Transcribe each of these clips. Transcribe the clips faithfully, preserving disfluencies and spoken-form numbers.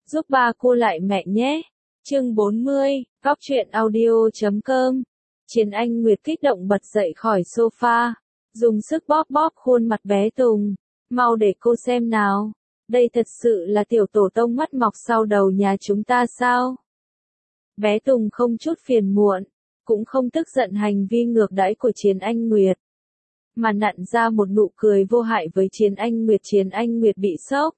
giúp ba cô lại mẹ nhé. Chương bốn mươi, Góc truyện audio chấm com. Chiến Anh Nguyệt kích động bật dậy khỏi sofa, dùng sức bóp bóp khuôn mặt bé Tùng. Mau để cô xem nào. Đây thật sự là tiểu tổ tông mắt mọc sau đầu nhà chúng ta sao? Bé Tùng không chút phiền muộn, cũng không tức giận hành vi ngược đãi của Chiến Anh Nguyệt, mà nặn ra một nụ cười vô hại với Chiến Anh Nguyệt. Chiến Anh Nguyệt bị sốc,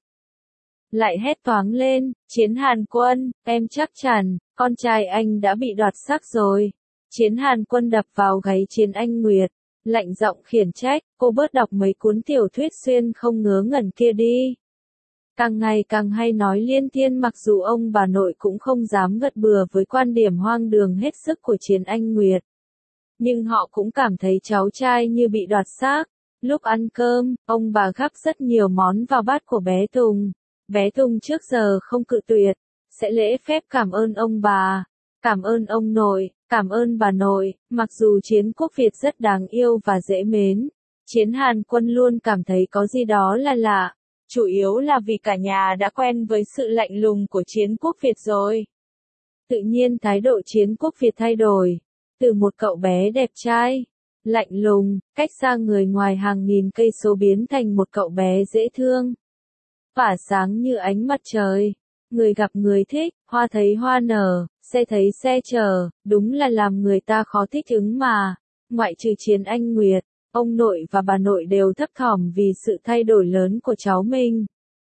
lại hét toáng lên, Chiến Hàn Quân, em chắc chắn, con trai anh đã bị đoạt xác rồi. Chiến Hàn Quân đập vào gáy Chiến Anh Nguyệt, lạnh giọng khiển trách, cô bớt đọc mấy cuốn tiểu thuyết xuyên không ngớ ngẩn kia đi. Càng ngày càng hay nói liên thiên. Mặc dù ông bà nội cũng không dám gật bừa với quan điểm hoang đường hết sức của Chiến Anh Nguyệt, nhưng họ cũng cảm thấy cháu trai như bị đoạt xác. Lúc ăn cơm, ông bà gắp rất nhiều món vào bát của bé Tùng. Bé Tùng trước giờ không cự tuyệt, sẽ lễ phép cảm ơn ông bà, cảm ơn ông nội, cảm ơn bà nội. Mặc dù Chiến Quốc Việt rất đáng yêu và dễ mến, Chiến Hàn Quân luôn cảm thấy có gì đó là lạ, chủ yếu là vì cả nhà đã quen với sự lạnh lùng của Chiến Quốc Việt rồi. Tự nhiên thái độ Chiến Quốc Việt thay đổi, từ một cậu bé đẹp trai, lạnh lùng, cách xa người ngoài hàng nghìn cây số biến thành một cậu bé dễ thương, tỏa sáng như ánh mặt trời. Người gặp người thích, hoa thấy hoa nở, xe thấy xe chở, đúng là làm người ta khó thích ứng mà. Ngoại trừ Chiến Anh Nguyệt, ông nội và bà nội đều thấp thỏm vì sự thay đổi lớn của cháu mình.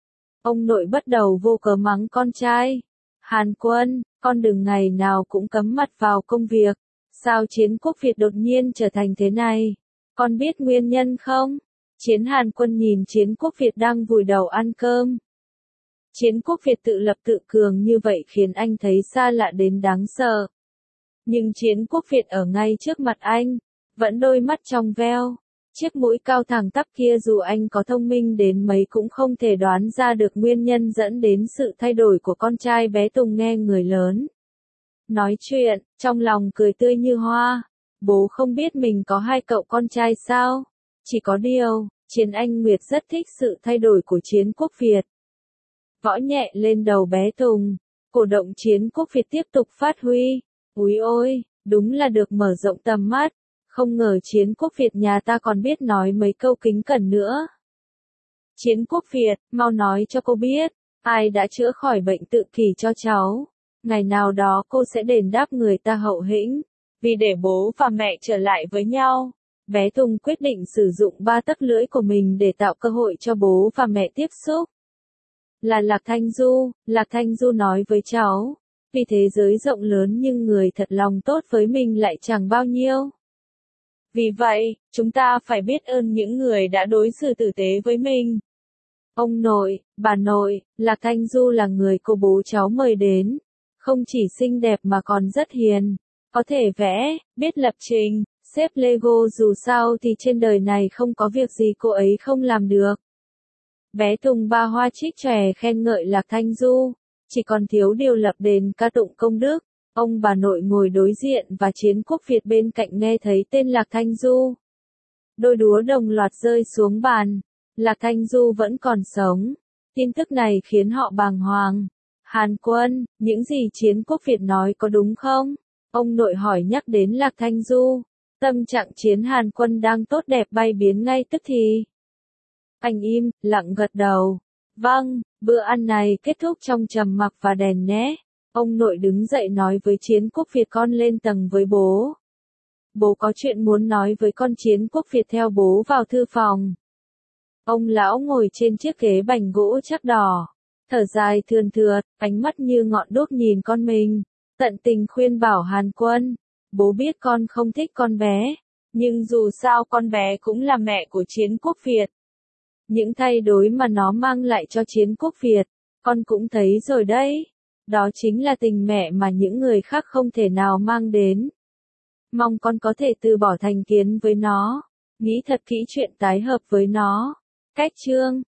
Ông nội bắt đầu vô cớ mắng con trai. Hàn Quân, con đừng ngày nào cũng cắm mặt vào công việc. Sao Chiến Quốc Việt đột nhiên trở thành thế này? Con biết nguyên nhân không? Chiến Hàn Quân nhìn Chiến Quốc Việt đang vùi đầu ăn cơm. Chiến Quốc Việt tự lập tự cường như vậy khiến anh thấy xa lạ đến đáng sợ. Nhưng Chiến Quốc Việt ở ngay trước mặt anh, vẫn đôi mắt trong veo, chiếc mũi cao thẳng tắp kia. Dù anh có thông minh đến mấy cũng không thể đoán ra được nguyên nhân dẫn đến sự thay đổi của con trai bé Tùng. Nghe người lớn nói chuyện, trong lòng cười tươi như hoa. Bố không biết mình có hai cậu con trai sao? Chỉ có điều, Chiến Anh Nguyệt rất thích sự thay đổi của Chiến Quốc Việt. Võ nhẹ lên đầu bé Tùng, cổ động Chiến Quốc Việt tiếp tục phát huy. Úi ôi, đúng là được mở rộng tầm mắt. Không ngờ Chiến Quốc Việt nhà ta còn biết nói mấy câu kính cẩn nữa. Chiến Quốc Việt, mau nói cho cô biết, ai đã chữa khỏi bệnh tự kỷ cho cháu. Ngày nào đó cô sẽ đền đáp người ta hậu hĩnh, vì để bố và mẹ trở lại với nhau. Bé Tùng quyết định sử dụng ba tấc lưỡi của mình để tạo cơ hội cho bố và mẹ tiếp xúc. Là Lạc Thanh Du, Lạc Thanh Du nói với cháu, vì thế giới rộng lớn nhưng người thật lòng tốt với mình lại chẳng bao nhiêu. Vì vậy, chúng ta phải biết ơn những người đã đối xử tử tế với mình. Ông nội, bà nội, Lạc Thanh Du là người cô bố cháu mời đến. Không chỉ xinh đẹp mà còn rất hiền, có thể vẽ, biết lập trình, xếp Lego. Dù sao thì trên đời này không có việc gì cô ấy không làm được. Bé Tùng ba hoa trích chòe khen ngợi Lạc Thanh Du, chỉ còn thiếu điều lập đền ca tụng công đức. Ông bà nội ngồi đối diện và Chiến Quốc Việt bên cạnh nghe thấy tên Lạc Thanh Du, đôi đũa đồng loạt rơi xuống bàn. Lạc Thanh Du vẫn còn sống. Tin tức này khiến họ bàng hoàng. Hàn Quân, những gì Chiến Quốc Việt nói có đúng không? Ông nội hỏi nhắc đến Lạc Thanh Du. Tâm trạng Chiến Hàn Quân đang tốt đẹp bay biến ngay tức thì. Anh im, lặng gật đầu. Vâng, bữa ăn này kết thúc trong trầm mặc và đèn nhé. Ông nội đứng dậy nói với Chiến Quốc Việt, con lên tầng với bố. Bố có chuyện muốn nói với con. Chiến Quốc Việt theo bố vào thư phòng. Ông lão ngồi trên chiếc ghế bành gỗ chắc đỏ, thở dài thườn thượt, ánh mắt như ngọn đuốc nhìn con mình, tận tình khuyên bảo Hàn Quân. Bố biết con không thích con bé, nhưng dù sao con bé cũng là mẹ của Chiến Quốc Việt. Những thay đổi mà nó mang lại cho Chiến Quốc Việt, con cũng thấy rồi đấy. Đó chính là tình mẹ mà những người khác không thể nào mang đến. Mong con có thể từ bỏ thành kiến với nó, nghĩ thật kỹ chuyện tái hợp với nó. Cách chương